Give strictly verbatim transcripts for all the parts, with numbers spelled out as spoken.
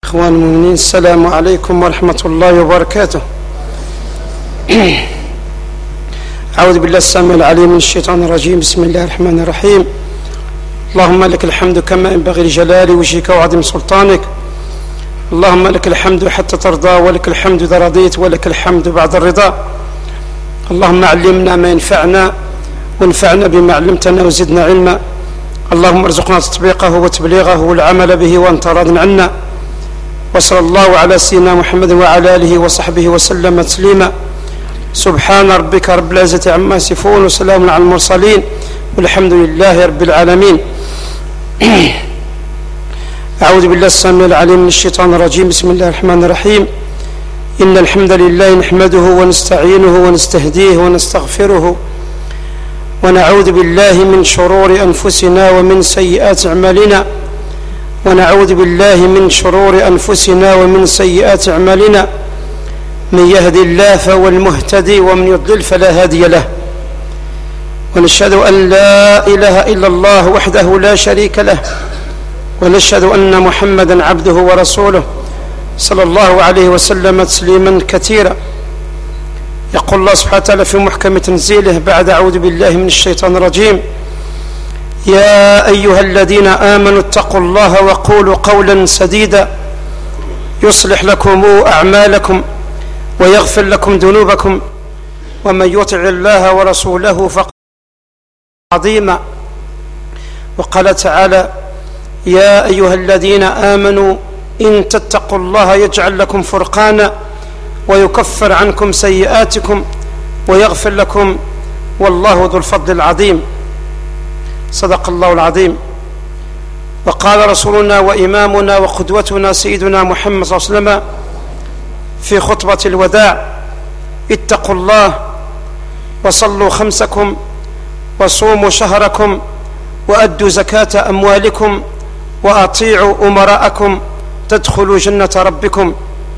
إخوان المؤمنين، السلام عليكم ورحمة الله وبركاته. أعوذ بالله السميع العليم من الشيطان الرجيم. بسم الله الرحمن الرحيم. اللهم لك الحمد كما ينبغي لجلال وجهك وعظيم سلطانك. اللهم لك الحمد حتى ترضى، ولك الحمد إذا رضيت، ولك الحمد بعد الرضا. اللهم علمنا ما ينفعنا وانفعنا بما علمتنا وزدنا علما. اللهم ارزقنا تطبيقه وتبليغه والعمل به وانت راض عنا. وصلى الله على سيدنا محمد وعلى آله وصحبه وسلم تسليما. سبحان ربك رب العزة عما يصفون وسلام على المرسلين والحمد لله رب العالمين. أعوذ بالله السميع العليم من الشيطان الرجيم. بسم الله الرحمن الرحيم. إن الحمد لله نحمده ونستعينه ونستهديه ونستغفره ونعوذ بالله من شرور أنفسنا ومن سيئات أعمالنا ونعوذ بالله من شرور أنفسنا ومن سيئات أعمالنا. من يهد الله فهو المهتدي ومن يضلل فلا هادي له. ونشهد أن لا إله إلا الله وحده لا شريك له، ونشهد أن محمدا عبده ورسوله صلى الله عليه وسلم تسليما كثيرا. يقول الله سبحانه وتعالى في محكم تنزيله بعد أعوذ بالله من الشيطان الرجيم: يا أيها الذين آمنوا اتقوا الله وقولوا قولا سديدا يصلح لكم أعمالكم ويغفر لكم ذنوبكم ومن يطع الله ورسوله فقد عظيما. وقال تعالى: يا أيها الذين آمنوا إن تتقوا الله يجعل لكم فرقانا ويكفر عنكم سيئاتكم ويغفر لكم والله ذو الفضل العظيم. صدق الله العظيم. وقال رسولنا وإمامنا وقدوتنا سيدنا محمد صلى الله عليه وسلم في خطبة الوداع: اتقوا الله وصلوا خمسكم وصوموا شهركم وأدوا زكاة أموالكم وأطيعوا أمراءكم تدخلوا جنة ربكم.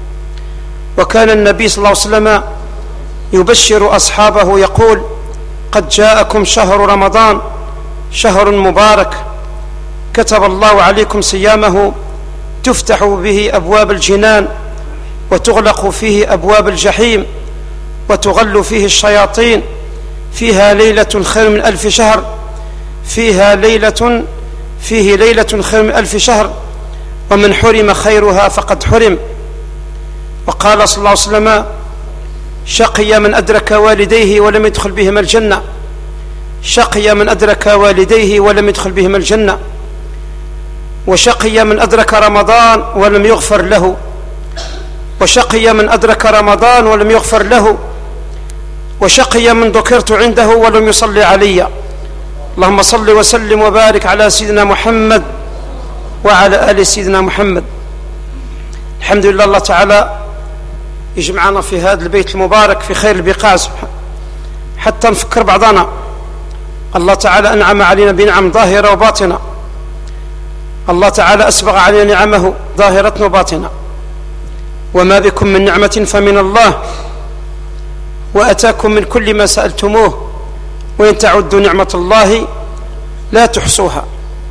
وكان النبي صلى الله عليه وسلم يبشر أصحابه يقول: قد جاءكم شهر رمضان شهر مبارك كتب الله عليكم صيامه تفتح به أبواب الجنان وتغلق فيه أبواب الجحيم وتغل فيه الشياطين. فيها ليلة خير من ألف شهر فيها ليلة فيه ليلة خير من ألف شهر ومن حرم خيرها فقد حرم. وقال صلى الله عليه وسلم: شقي من أدرك والديه ولم يدخل بهما الجنة شقي من أدرك والديه ولم يدخل بهما الجنة وشقي من أدرك رمضان ولم يغفر له وشقي من أدرك رمضان ولم يغفر له وشقي من ذكرت عنده ولم يصلي علي. اللهم صل وسلم وبارك على سيدنا محمد وعلى آل سيدنا محمد. الحمد لله، الله تعالى يجمعنا في هذا البيت المبارك في خير البقاع حتى نفكر بعضنا. الله تعالى أنعم علينا بنعم ظاهرة وباطنة. الله تعالى أسبغ علينا نعمه ظاهرة وباطنة. وما بكم من نعمة فمن الله وأتاكم من كل ما سألتموه وإن تعدوا نعمة الله لا تحصوها.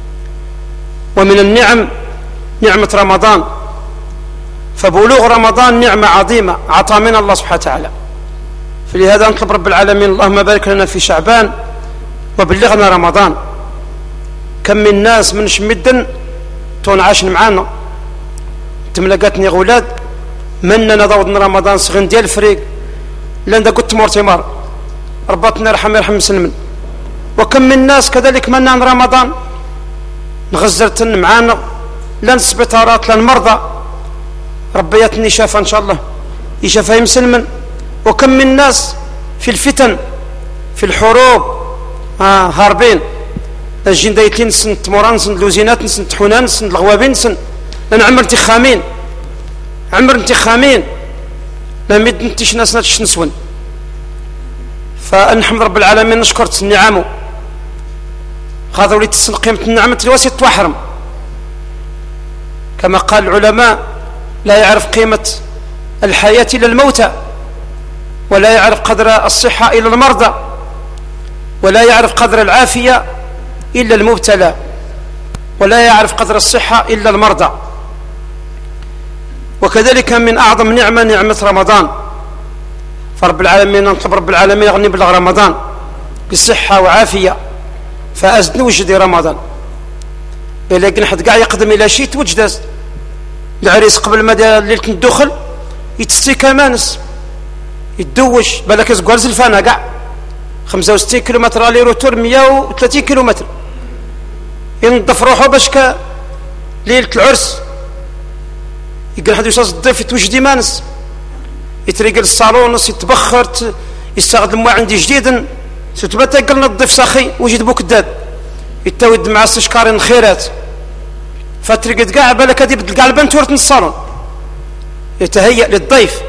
ومن النعم نعمة رمضان، فبلوغ رمضان نعمة عظيمة عطى من الله سبحانه وتعالى. فلهذا نطلب رب العالمين: اللهم بارك لنا في شعبان وبلغنا رمضان. كم من ناس من شمدن تون عاشن معانا تملقاتني غولاد مننا ضوضنا رمضان صغن ديال الفريق لان دا قلت مورتمار ربطنا رحم يرحم مسلمن. وكم من ناس كذلك منا عن رمضان نغزرتن معانا لان سبيطارات لان مرضى ربياتني شافا ان شاء الله يشافها مسلمن. وكم من ناس في الفتن في الحروب آه هاربين الجين دايتين سن تموران سن لوزينات سن تحونان سن الغوابين سن لان عمر انتخامين عمر انتخامين لم يدنتش ناس ناس نسون. فنحمد رب العالمين نشكر نعمه هذا وليت تسن قيمة النعمة الواسط توحرم. كما قال العلماء: لا يعرف قيمة الحياة إلا الموتى، ولا يعرف قدر الصحة إلا المرضى، ولا يعرف قدر العافية إلا المبتلى، ولا يعرف قدر الصحة إلا المرضى. وكذلك من أعظم نعمة نعمة رمضان. فرب العالمين نطلب رب العالمين يغني بلغ رمضان بصحة وعافية، فأزد نوجد رمضان إلا كان حد قاع يقدم إلى شيء توجد العريس قبل ما ليلة الدخل يتستي كمانس يتدوش بالك زقوار زلفانا قاع خمسة وستين كيلومتر الي روتور مية وثلاثين كيلومتر ينظف روحه باش ك ليلة العرس يقول حد يوصل الضيف يتوجدي مانس يتريقل الصالون يتبخر يستخدم ما عندي جديد ستبتا قلنا الضيف ساخي وجد بوك الداد يتاود مع استشكارين الخيرات فترقد قاع بالك هذه بدل قاع البنت ورث من الصالون يتهيأ للضيف.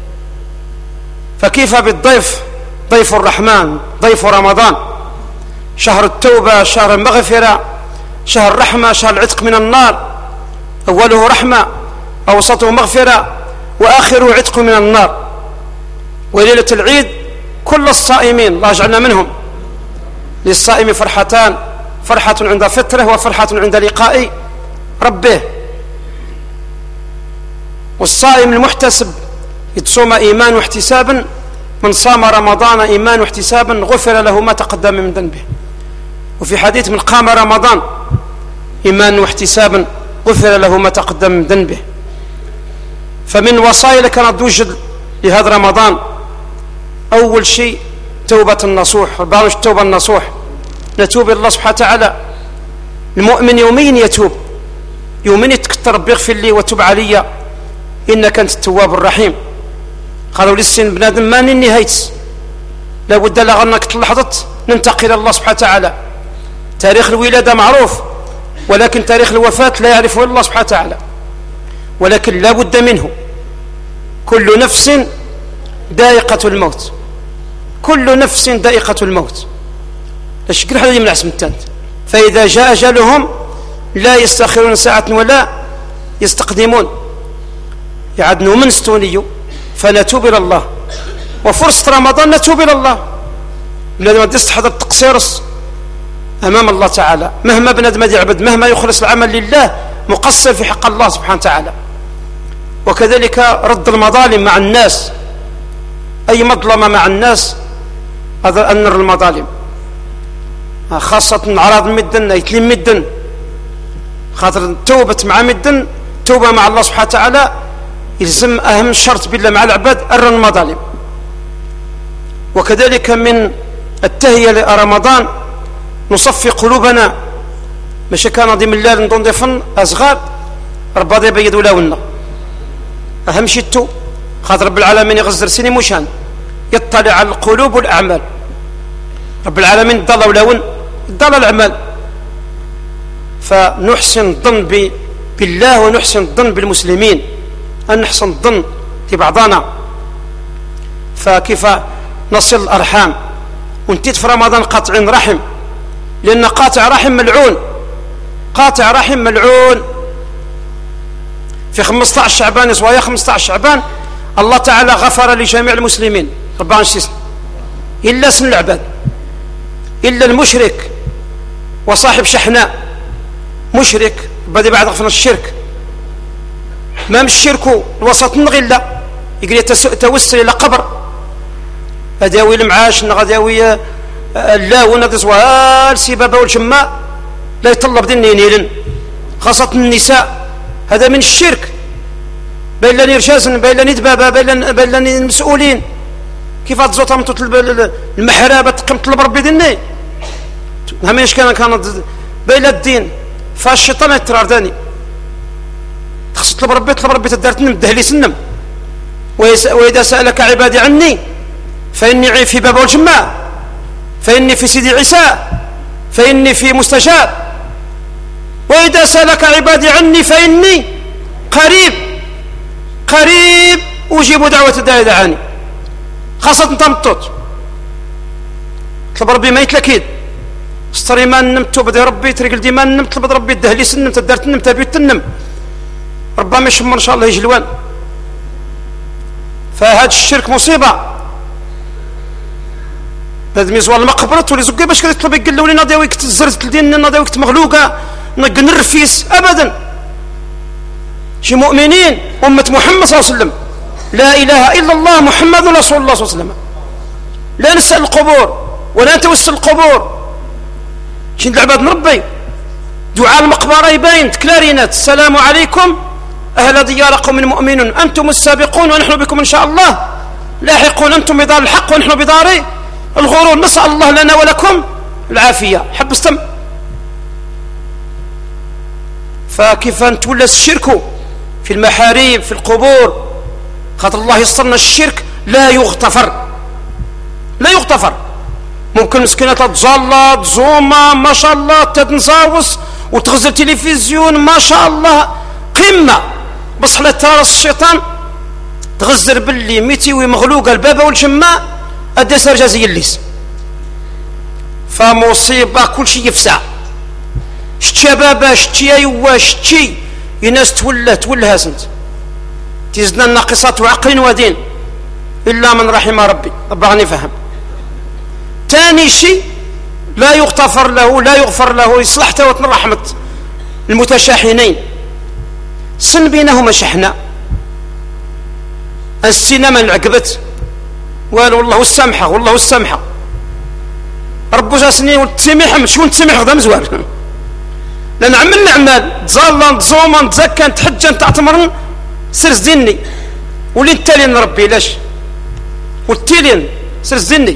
فكيف بالضيف؟ ضيف الرحمن، ضيف رمضان، شهر التوبة، شهر المغفرة، شهر الرحمة، شهر العتق من النار، أوله رحمة، أوسطه مغفرة، وآخره عتق من النار. وليلة العيد كل الصائمين الله يجعلنا منهم، للصائم فرحتان، فرحة عند فطره وفرحة عند لقاء ربه. والصائم المحتسب يتصوم إيمان واحتسابا، من صام رمضان إيمان واحتسابا غفر له ما تقدم من ذنبه. وفي حديث من قام رمضان إيمان واحتسابا غفر له ما تقدم من ذنبه. فمن وصايا كانت توجد لهذا رمضان أول شيء توبة النصوح، برنامج التوبة النصوح، نتوب إلى الله سبحانه وتعالى. المؤمن يوميا يتوب، يوميا يتكتر ربي اغفر لي وتوب علي إنك أنت التواب الرحيم. قالوا للسن بنادم ما نهايت لابد لغنك لحظة ننتقل إلى الله سبحانه وتعالى. تاريخ الولادة معروف، ولكن تاريخ الوفاة لا يعرفه إلا الله سبحانه وتعالى، ولكن لا بد منه. كل نفس دائقة الموت، كل نفس دائقة الموت، لاش كل حاجة من عسم التانت. فإذا جاء أجلهم لا يستأخرون ساعة ولا يستقدمون. يعدنوا من ستونيو فنتوب إلى الله، وفرصة رمضان نتوب إلى الله. بنادم ما يستحضر التقصيرس أمام الله تعالى، مهما بنادم يعبد، مهما يخلص العمل لله، مقصر في حق الله سبحانه وتعالى. وكذلك رد المظالم مع الناس، أي مظلمة مع الناس هذا أنر المظالم، خاصة أعراض المدن يتلم مدن، خاطر توبة مع مدن، توبة مع الله سبحانه وتعالى يلزم أهم شرط بالله مع العباد أر المظالم. وكذلك من التهيئة لرمضان نصفي قلوبنا، ماشي كان ضمن الليل نضيفن أصغار ربا دي بيض ولاونا. أهم شيء التو خاطر رب العالمين يغزر سني مشان يطلع على القلوب والأعمال. رب العالمين ضل ولاون ضل الأعمال، فنحسن الظن بالله ونحسن الظن بالمسلمين، أن نحسن الظن في بعضنا. فكيف نصل الأرحام ونتيت في رمضان قاطعين رحم، لأن قاطع رحم ملعون، قاطع رحم ملعون. في خمسة عشر شعبان يسوى خمسة عشر شعبان الله تعالى غفر لجميع المسلمين ربنا نسيس إلا سن العباد، إلا المشرك وصاحب شحناء مشرك بدي بعد غفر الشرك، ما مش الشرك الوسط نغلا يقول توسل إلى قبر أداوي المعاش نغداوي لا ونقص والسبابة والجماء لا يطلب دين ينيلن، خاصة النساء هذا من الشرك. بين لن يرشازن، بين لن يدبابا، بين لن المسؤولين كيف تزوط من تطلب المحرابة تقيم طلب ربي ديني هم ايش كان كانت بين الدين. فالشيطان يترار داني تخص طلب ربي، طلب ربي تدار تنم دهلي سنم. وإذا سألك عبادي عني فإني في باب الجماع، فإني في سيدي عيسى، فإني في مستجاب. وإذا سألك عبادي عني فإني قريب، قريب أجيب دعوة الداعي دعاني. خاصة تمطط طلب ربي ما يتلكيد استري ما نمت بدي ربي تريقل ديما نمت طلب ربي الدهلي سنم تدارت نم تبيت تنم ربما يشمر إن شاء الله يجلوان. فهذا الشرك مصيبة. لازم يزوال المقبرة تولي زقي باش كيطلب يقول لي ناضي ويك تزرت الدين ناضي ويك مغلوقة نرفيس أبدا. شي مؤمنين أمة محمد صلى الله عليه وسلم، لا إله إلا الله محمد رسول الله صلى الله عليه وسلم. لا نسأل القبور ولا نتوسل القبور. شي العباد نربي دعاء المقبرة يبين تكلارينات: السلام عليكم أهل ديار قوم مؤمنون أنتم السابقون ونحن بكم إن شاء الله لاحقون، أنتم بدار الحق ونحن بدار الغرور، نسأل الله لنا ولكم العافية. حب استم. فكيف نتولى الشرك في المحاريب في القبور؟ خاطر الله يصرنا الشرك لا يغتفر، لا يغتفر. ممكن مسكينة تتجلط زوما ما شاء الله تتنزاوس وتغزل تلفزيون ما شاء الله قمة، بصح لا تراس الشيطان تغزر باللي ميتيوي مغلوقة البابا والجماع أدى سرجة زي الليس. فمصيبة كل شيء يفسع. شتي بابا شتي ايوا شتي الناس تولى تولى هاسنت تيزنا الناقصات وعقل ودين إلا من رحم ربي. ربي غني فهم. ثاني شيء لا يغتفر له لا يغفر له يصلح توتن رحمة المتشاحنين. سن بينهما شحنة السينما العقبت والو والله السامحة والله السامحة ربو جاسني والتسميح شكون تسميح غدا مزوار. لأن عملنا أعمال تزالا تزوما تزكى تحجا تعتمرن سرز ديني ولي التالين ربي لاش والتالين سرز ديني.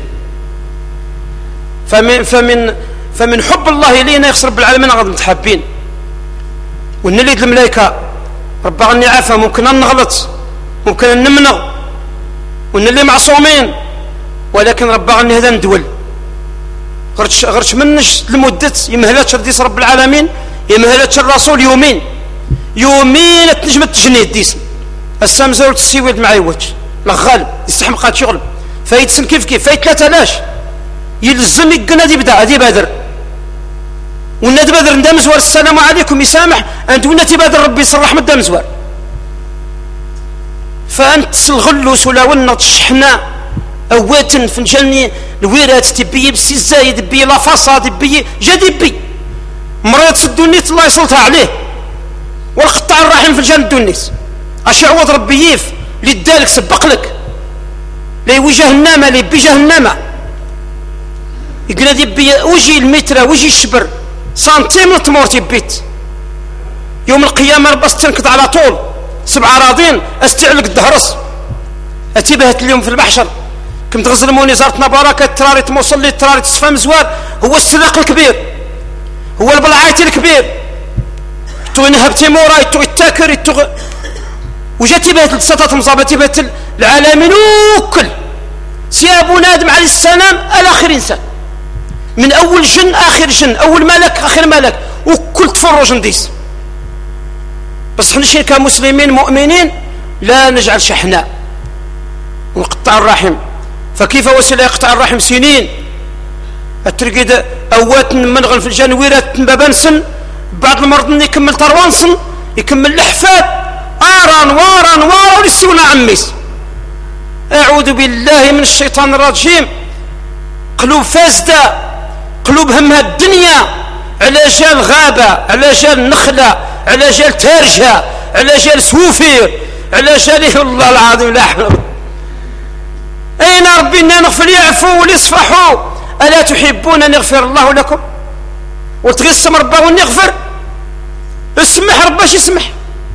فمن فمن فمن حب الله لينا يخسر رب العالمين غادي متحابين. ونليد الملائكة ربي غني عافى ممكن أن نغلط ممكن أن نمنغ ونلي معصومين، ولكن ربي غني هذا ندول غرش غرش منش لمدة يمهلاتش رديس رب العالمين يمهلاتش الرسول يومين يومين تنجم التجنيد ديس السامزور تسيويد مع يوتش لغالب يستحمقات شغل فايتسن كيف كيف فايت ثلاثة لاش يلزم يقنا دي بدا دي بادر وناد بادر ندام زوار السلام عليكم يسامح انت ونات بادر ربي يصر رحمة دام زوار. فانت الغلوس ولا ونط الشحناء اواتن فنجاني الويرات تبي بسي الزايد بي لا فاصاد بي جدي بي مريض سدونيت الله يسلطها عليه والقطاع الرحيم في الجنة دونيس اش يعوض ربي يف لدالك سبق لك لي وجهنم لي بجهنم يقول دي بي وجي المتر وجي الشبر سنتيم تمورتي بيت يوم القيامة بس تنكد على طول سبع راضين استعلق الدهرس اتبهت اليوم في المحشر كم تغزلموني زارتنا بركة تراري تموصل لي تراري تصفى مزوار هو السلاق الكبير هو البلعايت الكبير تو نهبتي موراي تو التاكر تو وجاتي بهت السطات مصابتي بهت العالمين وكل سيابو نادم عليه السلام الاخر انسان من اول جن اخر جن اول ملك اخر ملك وكل تفرج نديس. بس حنا شي كمسلمين مؤمنين لا نجعل شحناء ونقطع الرحم. فكيف وصل يقطع الرحم سنين الترقيد اوات منغل في الجن ويرات بابنسن بعض المرض يكمل تروانسن يكمل الاحفاد اران واران وارا يسونا عميس. اعوذ بالله من الشيطان الرجيم. قلوب فاسده قلوب همها الدنيا على جال غابه على جال نخله على جال تارجه على جال سوفير على جال الله العظيم لا حول. أين ربي إنا نغفر يعفو وليصفحوا ألا تحبون أن يغفر الله لكم وتغسم ربه ونغفر اسمح رباش يسمح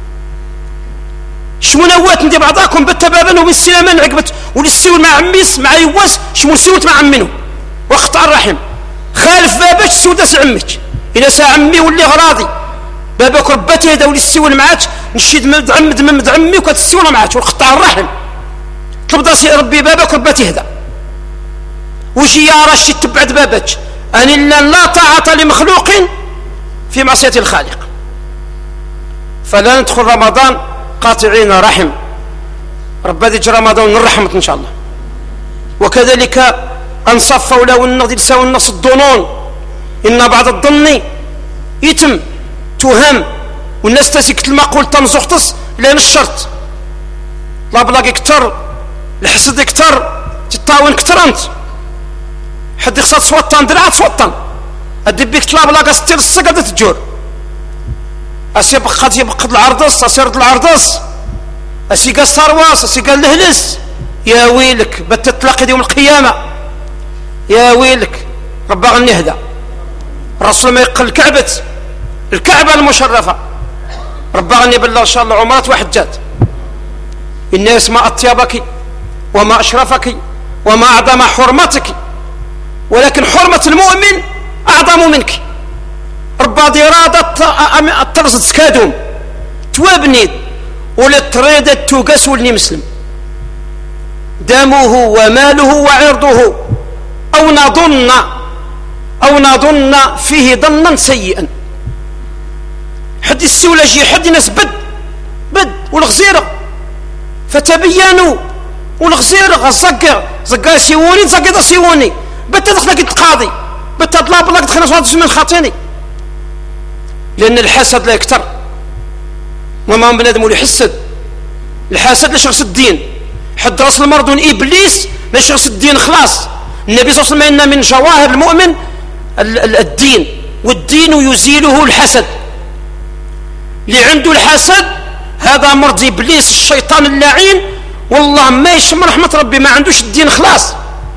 شمونوات ندي بعضاكم بالتبابن وبالسلامان عقبت وللسيول مع عميس مع يواس شمون سيوت مع عمينو واقطع الرحم خالف باباش سوداس عمك إلى ساعة عمي واللي غراضي باباك رباتي هذا وللسيول معاك نشيد مدعم مد عمي وكتسيول معاك وقطع الرحم تبدا ربي بابك ربا تهدى وشي يا رشي تبعد بابك ان الا لا طاعه لمخلوق في معصيه الخالق. فلا ندخل رمضان قاطعين رحم ربا يجي رمضان الرحمه ان شاء الله. وكذلك انصف ولو النغد لساو النص الظنون ان بعض الظن يتم تهم والناس تسكت المقول تنزختص لان الشرط لا بلاقي كتر الحسد كتر تطاون كتر انت حد يخصها تصوتن درعا تصوتن ادي بيك طلاب لا قاستير السقط تجور اسي بقات يبقد العرضص اسيرد العرضص اسي قال السرواس اسي قال الهلس، يا ويلك بتتلاقي يوم القيامة، يا ويلك. ربا غني هذا الرسول ما يقل الكعبة الكعبة المشرفة، ربا غني بالله ان شاء الله عمرات وحجات. الناس ما اطيبك وما اشرفك وما اعظم حرمتك، ولكن حرمة المؤمن اعظم منك. ربا دي رادة الترزد سكادهم توابني ولا تريد توقس ولني مسلم دمه وماله وعرضه او نظن او نظن فيه ظنا سيئا. حد السولاجي حد ناس بد بد والغزيرة فتبينوا والغزيرة الزقر زقا سيوني زقا سيوني بتدخل قد القاضي بتطلب لك دخلنا صوت من خاطيني، لأن الحسد لا يكتر وما من بنادم يحسد. الحسد لشخص الدين، حد راس المردون إبليس لشخص الدين خلاص. النبي صلى الله عليه وسلم إن من جواهر المؤمن الدين، والدين يزيله الحسد. اللي عنده الحسد هذا مرض إبليس الشيطان اللعين، والله ما يشم رحمة ربي، ما عندوش الدين خلاص.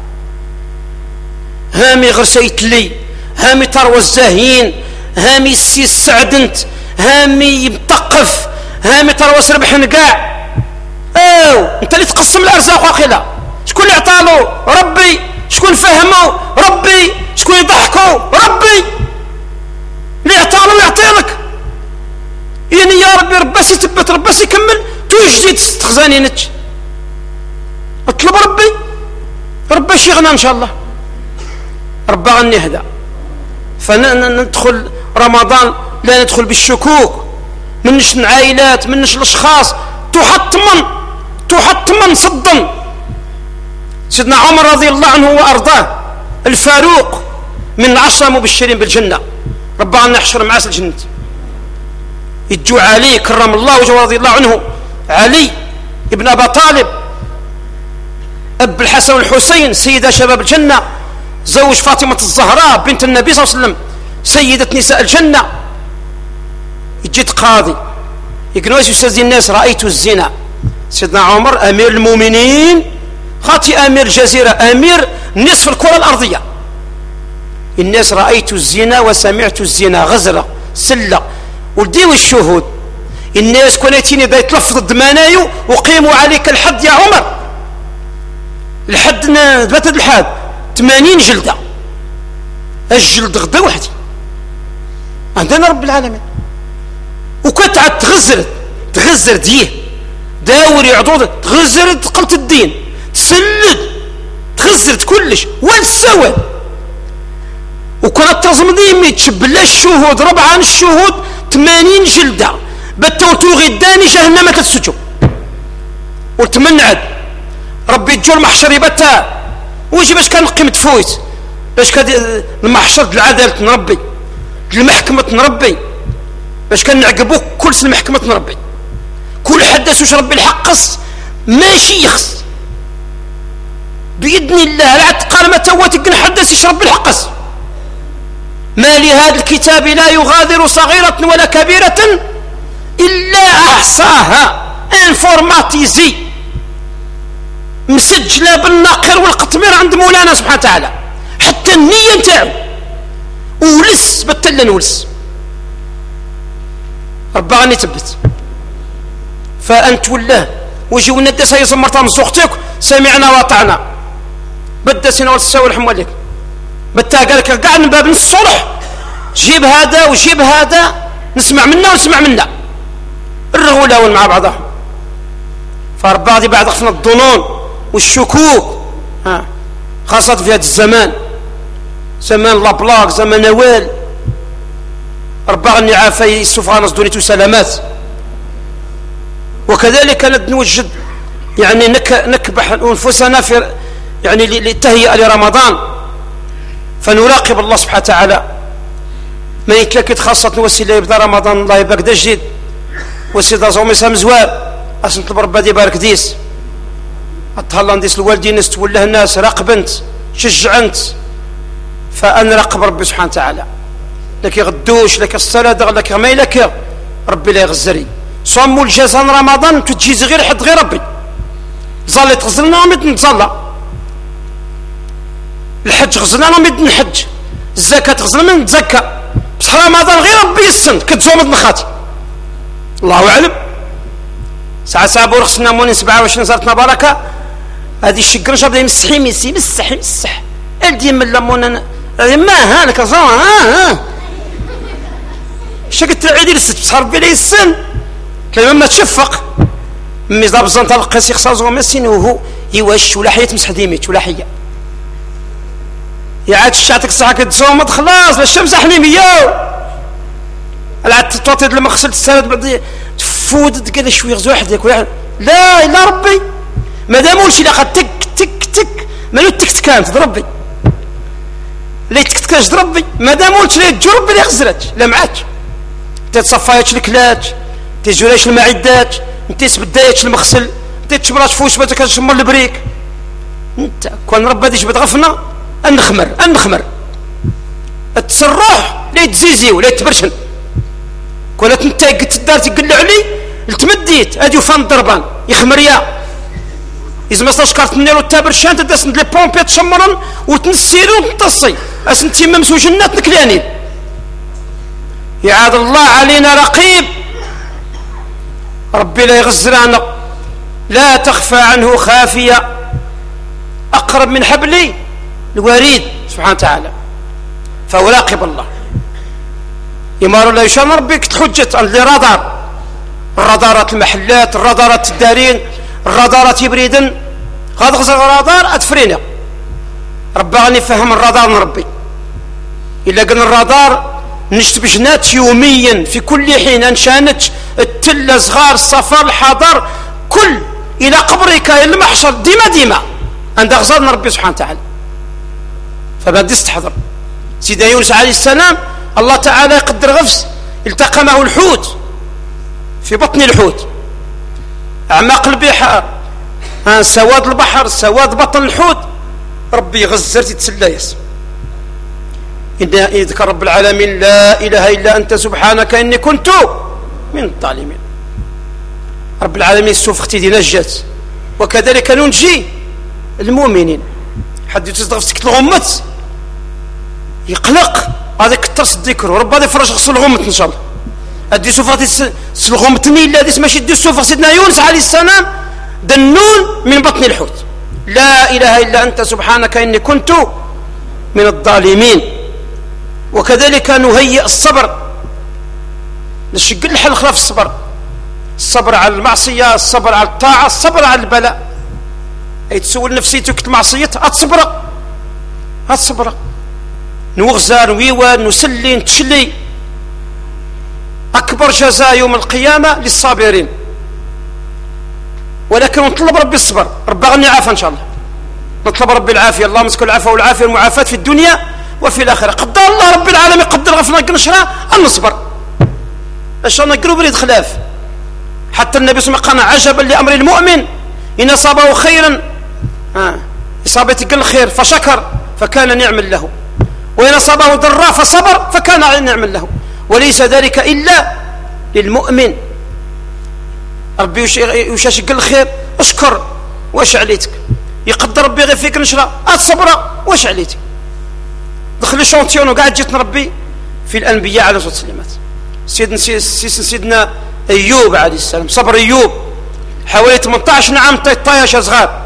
هامي غير سيتلي، هامي تروى الزاهين، هامي السي السعدنت، هامي يمتقف، هامي تروى سربح نقاع. او انت اللي تقسم الارزاق واقيلا، شكون اللي عطالو؟ ربي. شكون فهمو؟ ربي. شكون يضحكو؟ ربي. اللي عطالو يعطيلك يعني يا ربي. رباس يثبت رباس يكمل توجدي تستخزاني نتش اطلب ربي، ربي شي غنى ان شاء الله. ربا غني هذا. فندخل رمضان لا ندخل بالشكوك، منش العائلات منش الاشخاص، تحطمن تحطمن صدا. سيدنا عمر رضي الله عنه وارضاه الفاروق من العشرة مبشرين بالجنة، ربنا نحشر معاه الجنة. يجو علي كرم الله وجهه رضي الله عنه، علي ابن ابي طالب اب الحسن والحسين سيدة شباب الجنة، زوج فاطمة الزهراء بنت النبي صلى الله عليه وسلم سيدة نساء الجنة. يجيت قاضي يقنوس يستاذ الناس رأيت الزنا. سيدنا عمر امير المؤمنين خاطي امير الجزيرة، امير نصف الكرة الارضية. الناس رأيت الزنا وسمعت الزنا غزرة سلة ولديو الشهود. الناس كونيتيني دا يتلفظ الدمانايو وقيموا عليك الحد يا عمر. الحد ثبت الحد ثمانين جلدة، الجلد غدا وحدي عندنا رب العالمين. وكتعد تغزرت تغزرت ديه داوري عضوضة تغزرت قلت الدين تسلد تغزرت كلش والسواد. وكانت تزمضي تشبلا الشهود ربعة عن الشهود ثمانين جلدة بتوتو غداني جهنم تتسجو وتمنعد. ربي تجو المحشر يبتا ويجي باش كان قيمة فويت باش كان المحشر العدالة نربي المحكمة نربي باش كان نعقبوك كل سنة محكمة نربي كل حدث وش ربي الحقص ماشي يخص بإذن الله. العد قال ما تواتك نحدث يشرب الحقص. ما لهذا الكتاب لا يغادر صغيرة ولا كبيرة إلا أحصاها انفورماتيزي مسجلة بالناقر والقطمير عند مولانا سبحانه وتعالى حتى النية نتاعو ولس بتلا نولس. ربا غني تبت. فأنت والله وجي وندى سيصم مرتان زوختك سمعنا واطعنا بدا سينا والساوي الحمى لك بتا قال لك قاعد من باب الصلح جيب هذا وجيب هذا نسمع منا ونسمع منا الرغولة مع بعضهم. فربا غادي بعد خفنا الظنون والشكوك ها خاصة في هذا الزمان زمان لابلاك زمان نوال. ربا غني عافية السفانس دونيتو سلامات. وكذلك كانت نوجد يعني نك نكبح أنفسنا في يعني للتهيئة لرمضان فنراقب الله سبحانه وتعالى. ما يتلكت خاصة وسيلة يبدا رمضان الله يبارك دا جديد وسيلة زومي سام زوار أسن طلب ربا دي بارك ديس أتهلا نديس الوالدين نستوله الناس راقبنت شجعنت فأنا راقب ربي سبحانه وتعالى لك يغدوش لك الصلاة لك ما لك ربي لا يغزري صوموا الجزاء رمضان تجيز غير حد غير ربي ظل تغزلنا ومد نتصلى الحج غزلنا ومد نحج الزكاة غزلنا من نتزكى بصح رمضان غير ربي يسن كتصوم نخاتي الله اعلم ساعة سابو رخصنا مونين سبعة وعشرين صارتنا بركة هذه الشقر شاب يمسحي يمسي يمسح يمسح الدي من لمونا ما هانك ها ها شقت العيد لست بصح ربي لا يسن كلمة ما تشفق مي ضرب الزنطة القاسي خصاصو مسين وهو يواش ولا حياة مسح ديميت ولا حياة يا عاد شعتك الصحة كتصوم خلاص الشمس حليمية العاد تطوطيد لما غسلت السند بعد تفود تقال شويه غزو وحدك ولا لا الا ربي ما دامولش الا قد تك تك تك مالو تك كانت ربي لا تك تكاش ربي ما دامولش لا تجو ربي لا غزرت لا معاك تتصفاياتش الكلات تجولاش المعدات انت سبداياتش المغسل انت تشبراش فوش ما تكشمر البريك انت كون ربي ديش بتغفنا النخمر النخمر التسرح لا تزيزي ولا تبرشن كون انت قلت الدار تقل علي التمديت ادي فان ضربان يخمريا اذا ما شكرت نيرو تابرشان تدس لي بومبي تشمرن وتنسيرو وتنطسي اسنتي ممسو جنات نكلانين يعاد الله علينا رقيب ربي لا يغزرانا لا تخفى عنه خافية أقرب من حبل الوريد سبحانه وتعالى فهو راقب الله يمار لا يشان ربي كتحجت عن لي رادار الرادارات المحلات الرادارات الدارين الرادارات يبريدن غاد غزر الرادار أتفرينا ربي غني فهم الرادار من ربي إلا قلنا الرادار نشت بجنات يوميا في كل حين انشانت التله صغار السفر الحضر كل الى قبرك الى المحشر ديما ديما عند غزرنا ربي سبحانه وتعالى فبدي استحضر سيدنا يونس عليه السلام الله تعالى يقدر غفز التقى معه الحوت في بطن الحوت اعماق البحار سواد البحر سواد بطن الحوت ربي غزرت تسلايس إن يذكر رب العالمين لا إله إلا أنت سبحانك إني كنت من الظالمين رب العالمين سوف دي نجات وكذلك ننجي المؤمنين حد يتصدق في سكت الغمت يقلق هذا كتر الذكر ورب هذا يفرج غسل الغمت إن شاء الله هدي سوف الغمتني إلا هذه ماشي دي سوف سيدنا يونس عليه السلام دنون من بطن الحوت لا إله إلا أنت سبحانك إني كنت من الظالمين وكذلك نهيئ الصبر نشق الحل خلاف الصبر الصبر على المعصية الصبر على الطاعة الصبر على البلاء أي تسول نفسيتك المعصية أتصبر أتصبر نوغزى نويوى نسلي نتشلي أكبر جزاء يوم القيامة للصابرين ولكن نطلب ربي الصبر ربي غني عافى إن شاء الله نطلب ربي العافية اللهم اسكن العافية والعافية والمعافاة في الدنيا وفي الآخرة قدر الله رب العالمين قدر غفنا قنشرة أن نصبر أشان نقروا بريد خلاف حتى النبي صلى الله عليه وسلم قال عجبا لأمر المؤمن إن أصابه خيرا آه. إصابته قل خير فشكر فكان نعما له وإن أصابه ضراء فصبر فكان نعما له وليس ذلك إلا للمؤمن ربي يشاش قل خير اشكر واش عليتك يقدر ربي غير فيك نشرة أتصبر واش عليتك دخل شونتيون وقاعد جيت نربي في الأنبياء عليه الصلاة والسلام سيدنا سيدنا أيوب عليه السلام صبر أيوب حوالي ثمانية عشر عام طايش صغار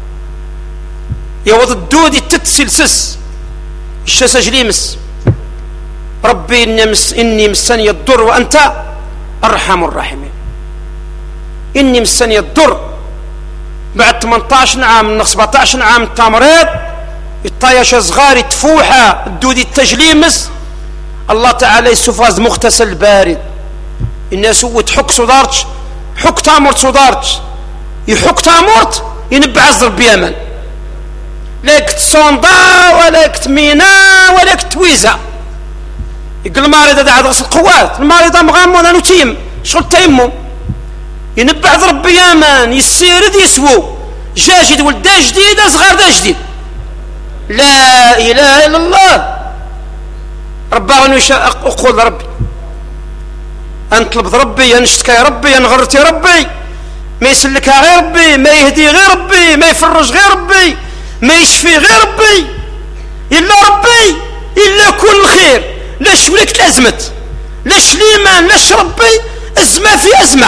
يوض الدود يتتسلسس الشاسة جليمس ربي إني, مس إني مسني الضر وأنت أرحم الراحمين إني مسني الضر بعد ثمانية عشر عام من سبعة عشر عام تمريض الطايش صغار تفوحة الدودي التجليمس الله تعالى يسوفاز مغتسل بارد الناس سوت حك صدارتش حك تامرت صدارتش يحك تامرت ينبع عزر بيمن لا كت صوندا ولا كت مينا ولا كت ويزا يقول المريض هذا عاد غسل قوات المريض مغام وانا نتيم شغل تيمم ينبع عزر بيمن يسيرد يسوو جاجد ولدا جديد صغار دا جديد لا إله إلا الله ربنا يشاء أقول ربي أنطلب ربي، أنشتكى يا ربي، أنغرت يا ربي، ما يسلكها غير ربي، ما يهدي غير ربي، ما يفرج غير ربي، ما يشفي غير ربي، إلا ربي إلا كل خير. لاش ولكت الأزمت، لاش الإيمان، لاش ربي، أزمة في أزمة.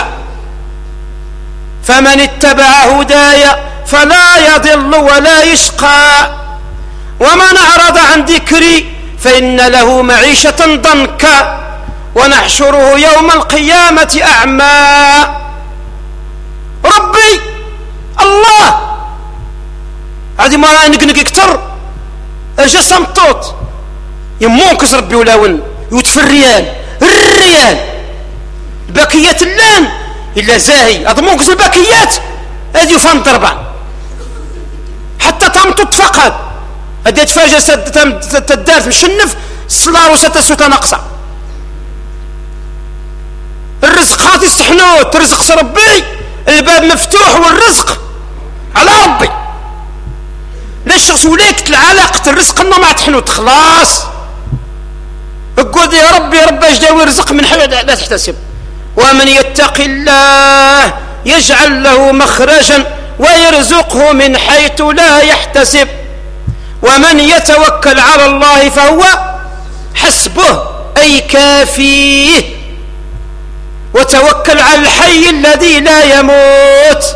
فمن اتبع هداي فلا يضل ولا يشقى، ومن أعرض عن ذكري فإن له معيشة ضنكا ونحشره يوم القيامة أعمى. ربي الله هذه ما نقنق كتر اجا سمطوط يمونكس ربي ولا ون يوتف الريال الريال الباكيات اللان إلا زاهي هذا مونكس الباكيات هذه يفهم ضربان حتى تمطط فقط هذه تفاجأ تدارت مشنف الصلاة وستسوتا نقصة. الرزق خاطي استحنوت رزق ربي الباب مفتوح والرزق على ربي. ليش شخص وليك العلاقة الرزق انه مع تحنوت خلاص اقول يا ربي يا رب اش داوي رزق من حيث لا تحتسب. ومن يتق الله يجعل له مخرجا ويرزقه من حيث لا يحتسب ومن يتوكل على الله فهو حسبه أي كافيه وتوكل على الحي الذي لا يموت.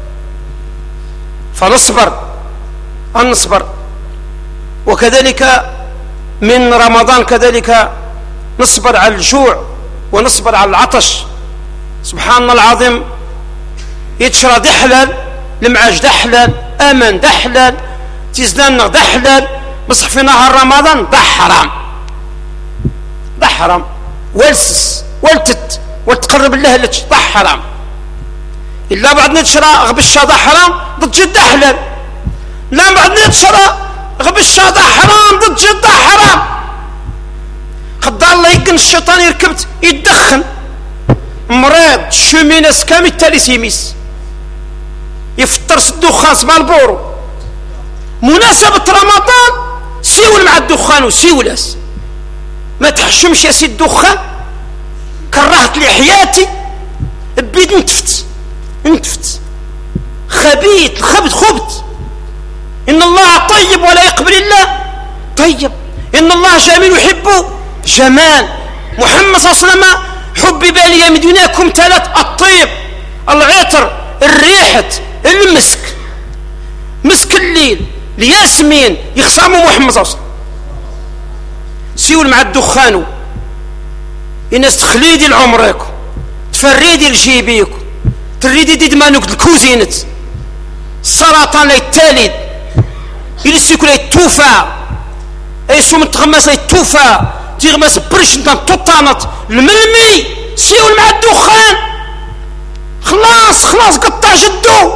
فنصبر أن نصبر. وكذلك من رمضان كذلك نصبر على الجوع ونصبر على العطش. سبحان الله العظيم يتشرى دحلال المعاش دحلال أمن دحلال تزدان دحلال بصح في نهار رمضان ده حرام ده حرام والسس والتت وتقرب الله لك ده حرام إلا بعد نتشرى غبشة ده حرام ضد جد حلال لا بعد نتشرى غبشة ده حرام ضد جد ده حرام. خد الله يكن الشيطان يركبت يدخن مريض شومينس كامل التالي سيميس يفطر الدخان سبع البورو مناسبة رمضان سيول مع الدخان وسيولاس ما تحشمش يا سيد الدخان كرهت لي حياتي بيد نتفت نتفت خبيث خبث خبث. إن الله طيب ولا يقبل الله طيب إن الله جميل يحب جمال. محمد صلى الله عليه وسلم حبب لي من دنياكم ثلاث الطيب العطر الريحة المسك مسك الليل الياسمين يخصاموا محمد صلى الله عليه وسلم سيول مع الدخان الناس تخليدي لعمرك تفريدي لجيبيك تريدي دي دمانوك الكوزينت السرطان لا يتالد إلي سيكو لا يتوفى أي سوم تغمس لا يتوفى تغمس برش نتان تطانت الملمي سيول مع الدخان خلاص خلاص قطع جدو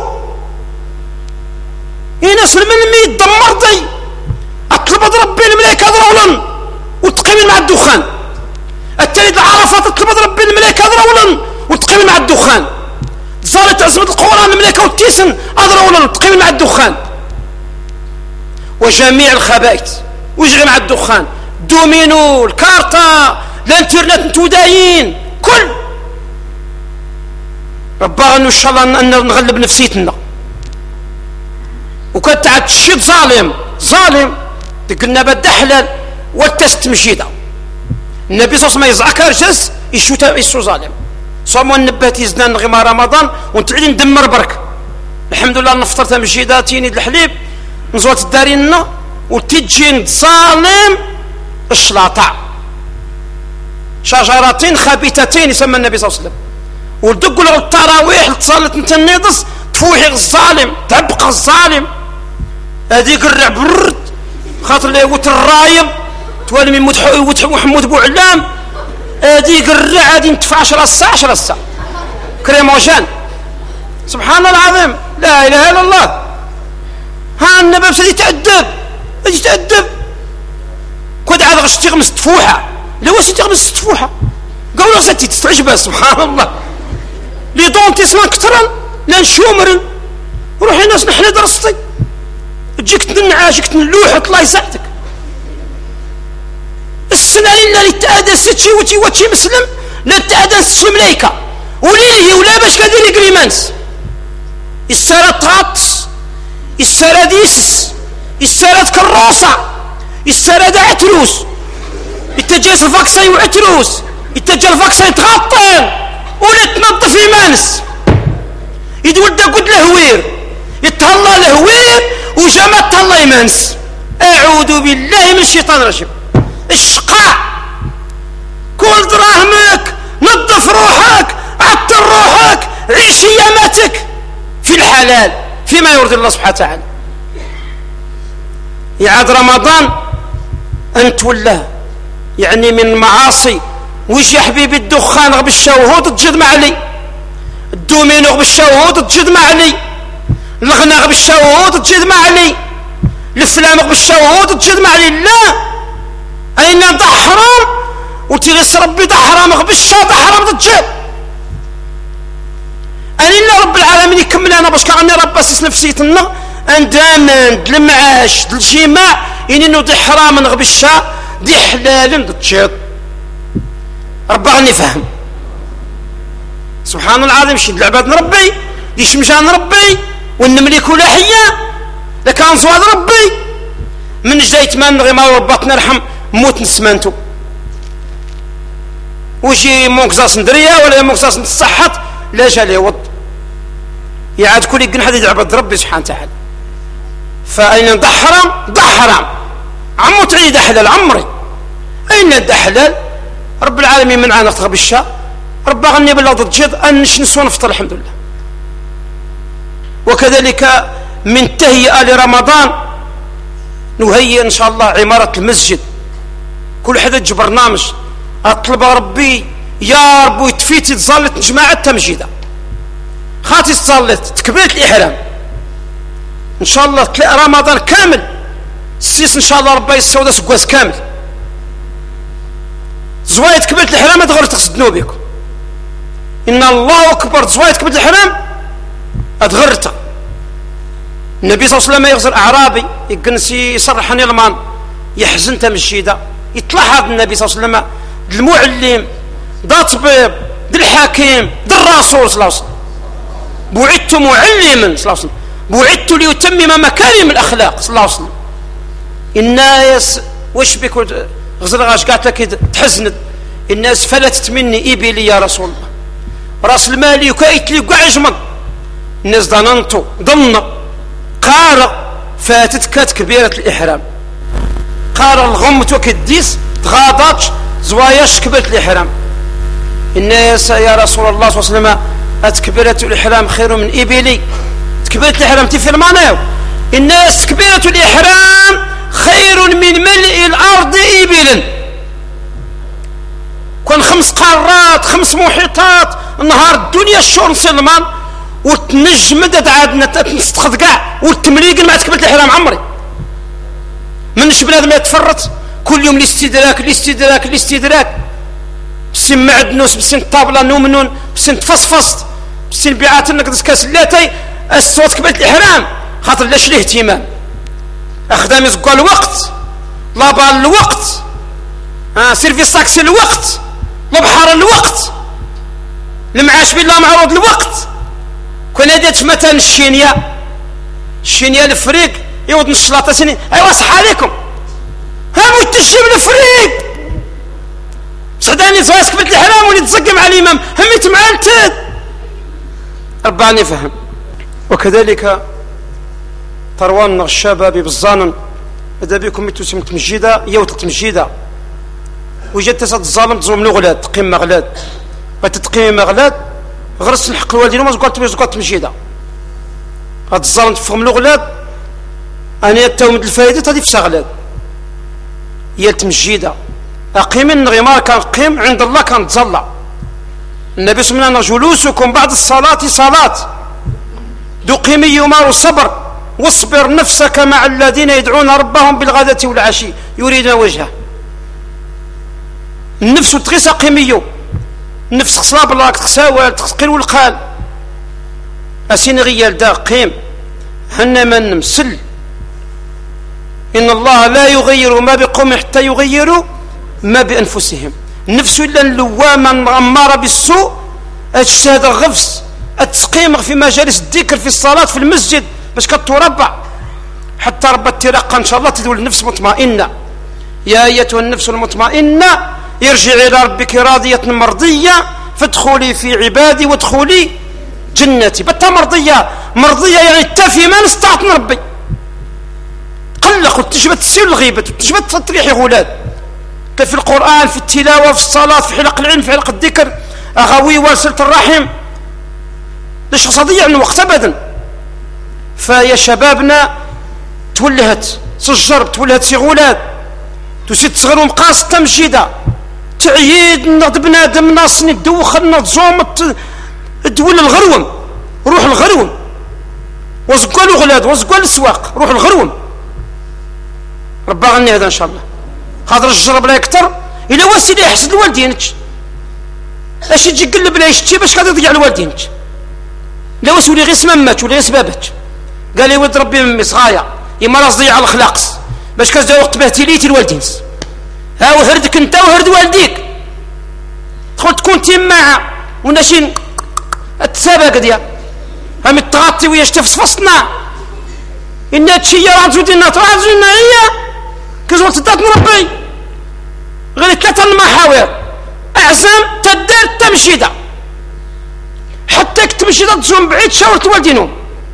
يناس الملمي يدمر دي اطلب ربي الملائكة ضرولن وتقيم مع الدخان. التالي العرفات اطلب ربي الملائكة ضرولن وتقيم مع الدخان. زالت عزمة القرآن الملائكة والتيسن اضرولن وتقيم مع الدخان. وجميع الخبائث ويجري مع الدخان دومينو الكارتا الانترنت نتوداين كل ربنا ان شاء الله ان نغلب نفسيتنا. وكانت تعد الشيط ظالم ظالم قلنا بدا حلال والتست مشيده النبي صلى الله عليه وسلم يزعك رجس يشوتا يسو ظالم صوموا النبات يزنان غيما رمضان ونتعلي ندمر برك الحمد لله نفطرتها مشيده تيني الحليب نزوات الدارينا وتجين ظالم الشلاطع شجرتين خبيثتين يسمى النبي صلى الله عليه وسلم ودقوا له التراويح تصلت انت النيضس تفوحي الظالم تبقى الظالم هذيك الرعب برد خاطر اللي يقول الرايب تولي من محمود بوعلام هذيك الرع هذه نتفع عشرة الساعة عشرة الساعة كريموجان. سبحان الله العظيم لا اله الا الله. ها النبي بس يتأدب يتأدب كود عاد غش تغمس تفوحة لو سي تغمس تفوحة قولوا ستي تستعجب سبحان الله لي دونتي اسمها كترا لا نشومرن روحي ناس نحن درستي تجيك تنعاشك تنلوحك الله يساعدك السنة لله اللي تأدى ستشي وتي وتي مسلم لا تأذن شي ملايكة وليه ولا باش كادير يقري مانس السارة تغطس السارة ديسس السارة كروسة السارة دا عتروس التجاس الفاكسين وعتروس التجا الفاكسين تغطين ولا تنظف المانس يدود قد لهوير يتهلا لهوير وجمع تهلا يمانس. اعوذ بالله من الشيطان الرجيم. الشقاء كل دراهمك نظف روحك عطر روحك عيش اياماتك في الحلال فيما يرضي الله سبحانه وتعالى. يعاد رمضان انت ولا يعني من معاصي وش يا حبيبي الدخان غب الشوهود تجد مع لي الدومينو غب الشوهود تجد مع لي الغنى غب الشوهود تجد مع لي الفلام غب الشوهود تجد مع لي. لا اين ده حرام وتلس ربي ده حرام غب الشا ده حرام تجد أنا إلا رب العالمين يكمل أنا باش كأني رب أسس نفسيتنا أندامن المعاش الجماع إني إنه دي حرام نغبي الشا دي حلال تجد ربي غني فهم سبحان العظيم. شد العباد نربي دي شمشان ربي والنملك ولا حيا لكان صواد ربي من جاي يتمنى غير ما ربطنا نرحم موت نسمانتو وشي موكزاس ندريا ولا موكزاس نتصحت لا جالي وط يعاد كل يقن حد يعبد ربي سبحانه وتعالى. فأين ده حرام ده حرام عمو تعيد حلال عمري أين ده حلال رب العالمين من عانق غب الشاء رب غني بالله تجد أنش نسوى نفطر الحمد لله. وكذلك من تهيئة لرمضان نهيئ إن شاء الله عمارة المسجد كل حدا يجي برنامج أطلب ربي يا رب ويتفيتي تصلت جماعة تمجيدة خاطي تصلت تكبيرة الإحرام إن شاء الله تلاقي رمضان كامل السيس إن شاء الله ربي السوداء سقواس كامل زوايا تكبيرة الإحرام تغير تقصد ذنوبك إن الله أكبر زوايا تكبيرة الإحرام أتغرت. النبي صلى الله عليه وسلم يغزر أعرابي يقنسي يصرحني المان يحزن تمجيدة يتلاحظ النبي صلى الله عليه وسلم المعلم دا طبيب دا الحكيم دا الرسول صلى الله عليه وسلم بعثت معلما صلى الله عليه وسلم بعثت ليتمم مكارم الاخلاق صلى الله عليه وسلم. الناس واش بك غزل غاش قالت لك تحزند الناس فلتت مني ابلي يا رسول الله راس المالي وكايت لي كاع جمل الناس ظننتو ظن قارة فاتت كات كبيرة الإحرام قارة الغمت وكديس تغاضت زواياش كبيرة الإحرام. الناس يا رسول الله صلى الله عليه وسلم أتكبيرة الإحرام خير من إبلي تكبيرة الإحرام تفي المعنى الناس تكبيرة الإحرام خير من ملء الأرض إبلا كون خمس قارات خمس محيطات نهار الدنيا الشور سلمان وتنجمد عادنا تنستخد كاع وتمليق مع تكبيرة الإحرام عمري منش بنادم يتفرط كل يوم الاستدراك الاستدراك الاستدراك بسن معدنوس بسن طابلة نومنون بسن تفصفصت بسن بيعات انك تسكاس اللاتي الصوت كبيرة الإحرام خاطر لاش ليه اهتمام اخدام يزقوا الوقت لابال الوقت آه سيرفي ساكسي الوقت لبحر الوقت المعاش بالله معروض الوقت كون هديتش مثلا الشينيا الشينيا الفريق يود الشلاطه سنين ايوا صح عليكم ها متشم الفريق صداني زوايس كبت الحرام ولي تزقم على الامام هميت مع التاد رباني فهم. وكذلك تروان الشباب بالظانن اذا بكم متوسم تمجيده يوت تمجيده وجدت تصد الظالم تزوم الغلاد تقيم مغلاد بتتقيم مغلاد غرس الحق الوالدين وما زقات زقات تمجيده هاد الظالم تفهم الغلاد انا يتومد الفائده هذه في شغلات هي التمجيده اقيم الغمار كان قيم عند الله كان تزلع النبي صلى الله عليه وسلم جلوسكم بعد الصلاه صلاه ذو قيم يمار الصبر واصبر نفسك مع الذين يدعون ربهم بالغداة والعشي يريدون وجهه. النفس تغيس قيميو النفس خصاب الله تخساوى تقيل والقال اسين غيال دا قيم هنا من مسل ان الله لا يغير ما بقوم حتى يغيروا ما بانفسهم النفس إلا اللوامة الغمارة بالسوء اجتهد الغفص التسقيم في مجالس الذكر في الصلاة في المسجد باش كتربع حتى ربى الترقى إن شاء الله تدول النفس مطمئنة. يا أيتها النفس المطمئنة ارجعي إلى ربك راضية مرضية فادخلي في عبادي وادخلي جنتي. بتا مرضية مرضية يعني تافي ما نستطعت ربي قلق وتجبت تسير الغيبة وتجبت تريحي غولاد في القرآن في التلاوة في الصلاة في حلق العلم في حلق الذكر أغوي وصلة الرحم ليش قصدية من وقت أبدا. فيا شبابنا تولهت سجرب تولهت سي غولاد تسيد تصغروا مقاس تمجيدة تعيد نض بنادم ناصني دوخل نض زوم تدول الغروم روح الغروم وزقوا غلاد وزقوا السواق روح الغروم ربا غني هذا ان شاء الله. خاطر الجرب لا يكثر الا واسيدي يحسد الوالدينك اش يجي يقلب لا يشتي باش غادي يضيع الوالدينك لا واسولي غير سمامات ولا سبابات قال لي ولد ربي ممي صغايه يما راس ضيع الخلاقس باش كتجا وقت بهتيليتي الوالدينس ها وهردك انت وهرد والديك تدخل تكون تيماعه وناشين التسابق ديال هم التغطي ويا تفصفصنا ان هادشي راه زودنا راه زودنا هي كزول تدات ربي غير ثلاثه المحاور اعزام تدار تمشيده حتى التمشيده تزوم بعيد شاورت والدينهم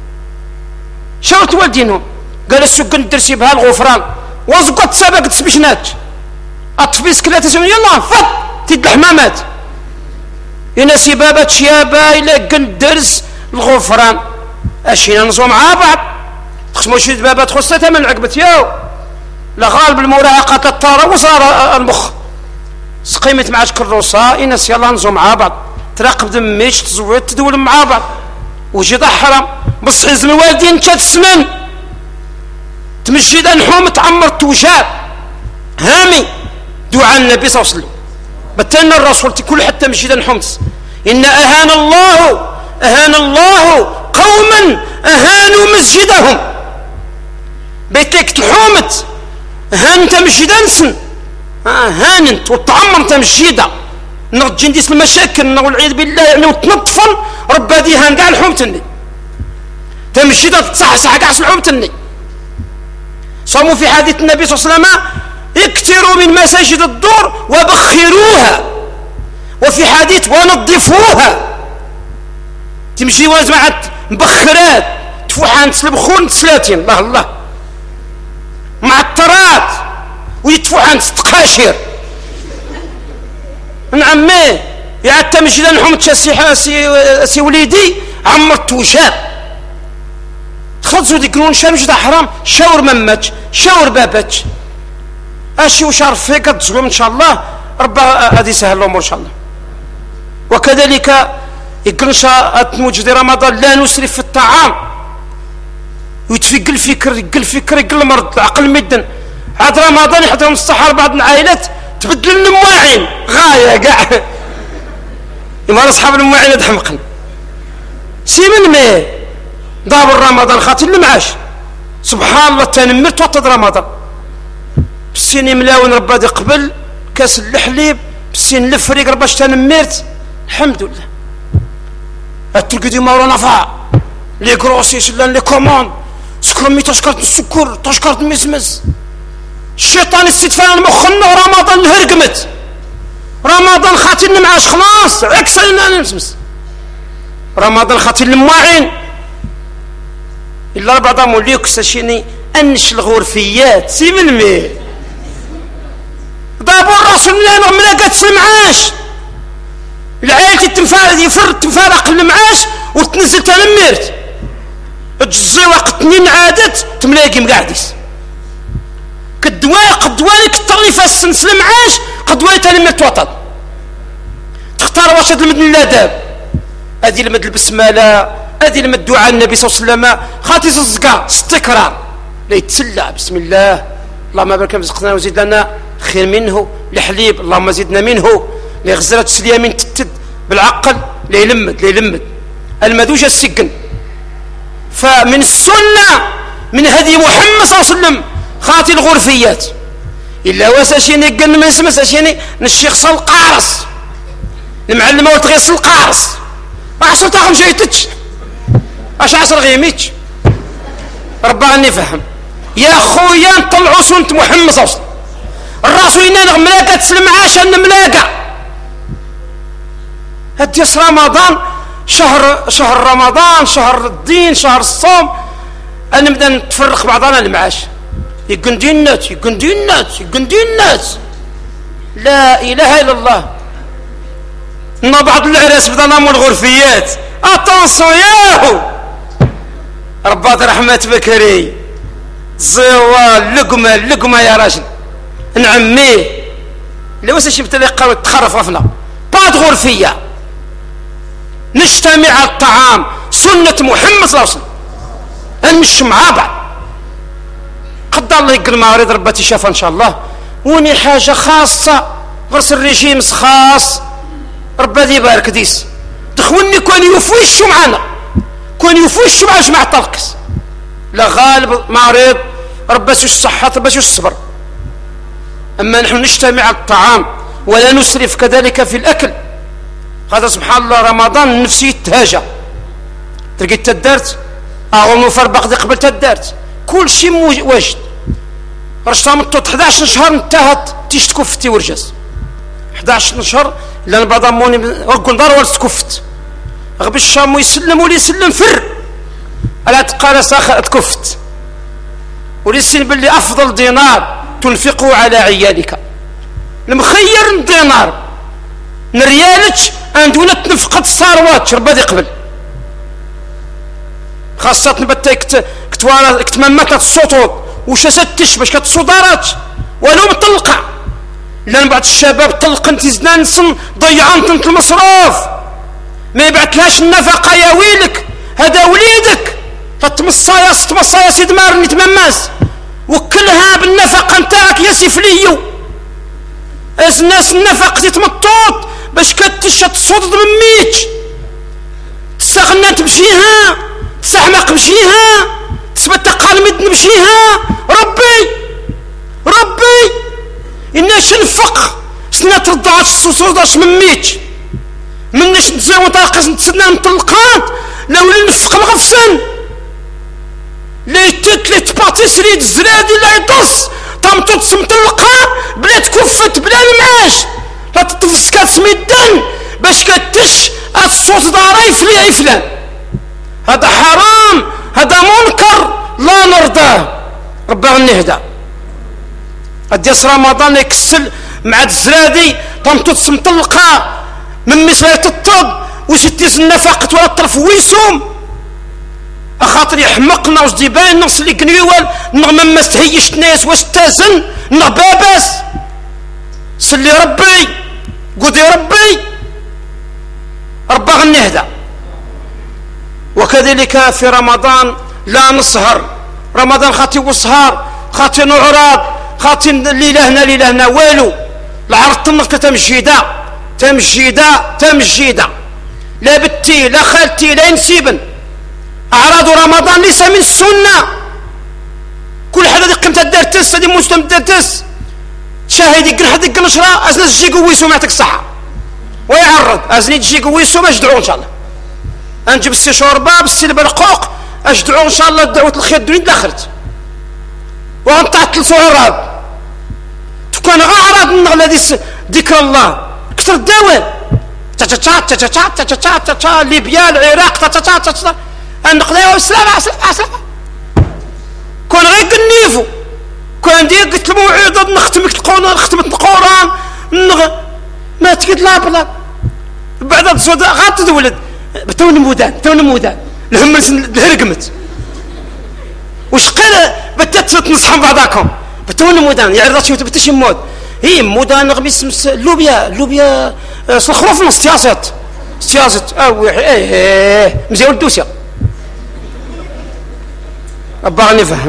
شاورت والدينهم قال السوق ندرسي بها الغفران وزقت سابق تسبشنات اطفيس كلاتة سنين يلا فض تيد الحمامات هنا سبابة شيابة إلا قندرس الغفران أشينا نصوم مع بعض تخصموا شي دبابات خصتها من العقبة ياو لا غالب المراهقة كالطارة وصار المخ سقيمت معاش كالروسا إناس يلا نصوم مع بعض تراقب دميش تزوج تدول مع بعض وجي حرام بص حزن الوالدين كات السنان تمشي دا نحوم تعمر توجاب هامي دعاء النبي صلى الله عليه وسلم بتلنا الرسول كل حتى مشي دا نحومت إن أهان الله أهان الله قوما أهانوا مسجدهم بيتك تحومت هانت مسجدا نسن هانت وتعمرت مسجدا نرجي نديس المشاكل والعياذ بالله يعني وتنطفن ربا دي هان كاع الحومتني تمشيدا تصحصح كاع الحومتني. صوموا في حديث النبي صلى الله عليه وسلم اكثروا من مساجد الدور وبخروها وفي حديث ونظفوها تمشي وجماعة مبخرات تفوحان تسلبخون تسلاتين الله الله معطرات ويتفوحان تقاشر نعمي يا تمشي لنحوم تشسي سي, سي وليدي عمرت وشاب خذوا ديك شامش دا حرام شاور مماتش شاور باباتش اشي وشارف فيك تزوم ان شاء الله ربا غادي يسهل الامور ان شاء الله. وكذلك يقلنشا موجد رمضان لا نسرف في الطعام ويتفق الفكر يقل الفكر يقل المرض العقل مدن عاد رمضان يحضروا الصحار بعض العائلات تبدل المواعين غايه كاع يما اصحاب المواعين تحمقن سي من مي دابر رمضان خاطر المعاش سبحان الله تنمر توطد رمضان بالسين ملاون ربا دي قبل كاس الحليب بالسين الفريق ربا تنمرت الحمد لله التركي دي مارو نفع لي كروسيس لي كوموند سكرمي تشكرت السكر تشكرت المسمس الشيطان استدفان المخنا ورمضان الهرقمت رمضان خاطر المعاش خلاص عكس لنا نمسمس رمضان خاطر المواعين إلا بعضهم موليك ساشيني أنش الغرفيات سي من مي ضابوا الرسول لنا ملاقات المعاش العائلة التنفارق يفر تنفارق المعاش وتنزل تنمرت تجزي وقت نين عادت تملاقي مقعدس كدواء قدواني كتغلي فاسنس المعاش قدواني تنمرت وطن تختار واش هاد المدن الاداب هادي المد البسمله هادي المد دعاء النبي صلى الله عليه وسلم خاطي الزكاه استقرار لا يتسلى بسم الله اللهم بارك رزقنا وزيد لنا خير منه الحليب اللهم زدنا منه لغزرة تسليه من تتد بالعقل لا يلمد لا يلمد المدوجة السجن. فمن السنة من هدي محمد صلى الله عليه وسلم خاطي الغرفيات إلا واساشيني قن ما يسمى ساشيني نشيخ القارص المعلمة وتغيص القارص عشر تاخم جايتش اش عشر غيميتش ربا غني فهم يا خويا نطلعوا سنة محمد صلى الله عليه وسلم الرسول ينال ملاقة تسلم عاشا ملاقة هديس رمضان شهر شهر رمضان شهر الدين شهر الصوم أنا نبدأ نتفرق بعضنا المعاش يقن دينات يقن دينات يقن دينات لا إله إلا الله إن بعض العراس بدأ ناموا الغرفيات أطنصوا ياهو رباط رحمة بكري زوال لقمة لقمة يا راجل نعميه لو سيشبت لي قالوا تخرف رفنا بعض غرفية نجتمع على الطعام سنة محمد صلى الله عليه وسلم نمشي مع بعض قدر الله يقل مريض رباتي شافه ان شاء الله وني حاجة خاصة غرس الرجيم خاص ربا دي بارك ديس تخوني كون يفوشوا معنا كون يفوشوا مع جماعة طلقس لا غالب مريض رباتي الصحة رباتي الصبر اما نحن نجتمع على الطعام ولا نسرف كذلك في الاكل هذا سبحان الله رمضان نفسي تهاجى تلقيت تدارت اغو مفربق دي قبل تدارت كل شيء واجد رشتها مطوط احد عشر شهر انتهت تيش تكفتي ورجاز احد عشر شهر لان بعض اموني رقل دار ولا تكفت غبي الشام يسلم ولي يسلم فر الا تقال ساخر تكفت ولي يسلم باللي افضل دينار تنفقه على عيالك المخير دينار نريالك عندنا تنفقت الثروات ربا دي قبل خاصة نبتاي كت كتوالا كتممت السطوط وشاستش باش كتصدارات ولو مطلقة لان بعض الشباب طلق انت زنانسن ضيعان انت المصروف ما يبعتلهاش النفقة يا ويلك هذا وليدك تتمصايا ستمصايا سيد مارني تمماس وكلها بالنفقة نتاعك يا سفليو از الناس النفقة تتمطوط باش كتش تصوت بميتش تستغنى تمشيها تسحمق بشيها تثبت قالمد نمشيها ربي ربي إناش نفق سنة ترضعش السوسوداش من ميتش مناش نتزاوى طاقس نتسنى نطلقات لو نفق مغفسن لي تت لي تباطيس لي الزرادي لا يطص طامتو تسمطلقا بلا تكفت بلا المعاش لا تطفس كتسميدن باش كتش الصوت داري فلي فلان هذا حرام هذا منكر لا نرضاه ربي غنهدى اديس رمضان يكسل مع الزرادي طمتو تسمطلقا من مصرية الطب وستيس النفقة ولا الطرف ويسوم اخاطر يحمقنا وجدي باين نص اللي قنيوال نغم ما استهيش ناس واستازن نغباباس سلي ربي قدي ربي ربي غنهدى وكذلك في رمضان لا نسهر رمضان خاطي وسهر خاطي نعراض خاطي ليلة هنا ليلة هنا والو العرض تنقطة تمجيدة تمجيدة تمجيدة لا بنتي لا خالتي لا نسيبن أعراض رمضان ليس من السنة كل حدا دي قيمة الدرتس هذه مسلم الدرتس شاهد يقن حد يقن نشرة أزني تجي قويسو معتك الصحة ويعرض أزني تجي قويسو ما يجدعو إن شاء الله أنجب السي شوربا بالسي البرقوق أجدعو إن شاء الله دعوة الخير الدنيا دخلت وأنطعت الصعراض تكون أعراض النغلة دي ذكر الله كثر الدواء تشاتشات تشاتشات تشاتشات تشاتشات ليبيا العراق تشاتشات تشاتشات النقلة والسلامة سلامة سلامة كون غير قنيفو كون دي قلت الموعظة نختمك القرآن ختمت القرآن نغ ما تقد لا بلا بعد الزود غات تولد بتوني مودان توني مودان الهم الهرقمت وش قال بدات تنصحن بعضاكم بتوني مودان يعني راسي بتشي مود هي مودان غميس اللوبيا اللوبيا الخروف نص سياسات سياسة او ايه مزيان الدوسيا أبغى نفهم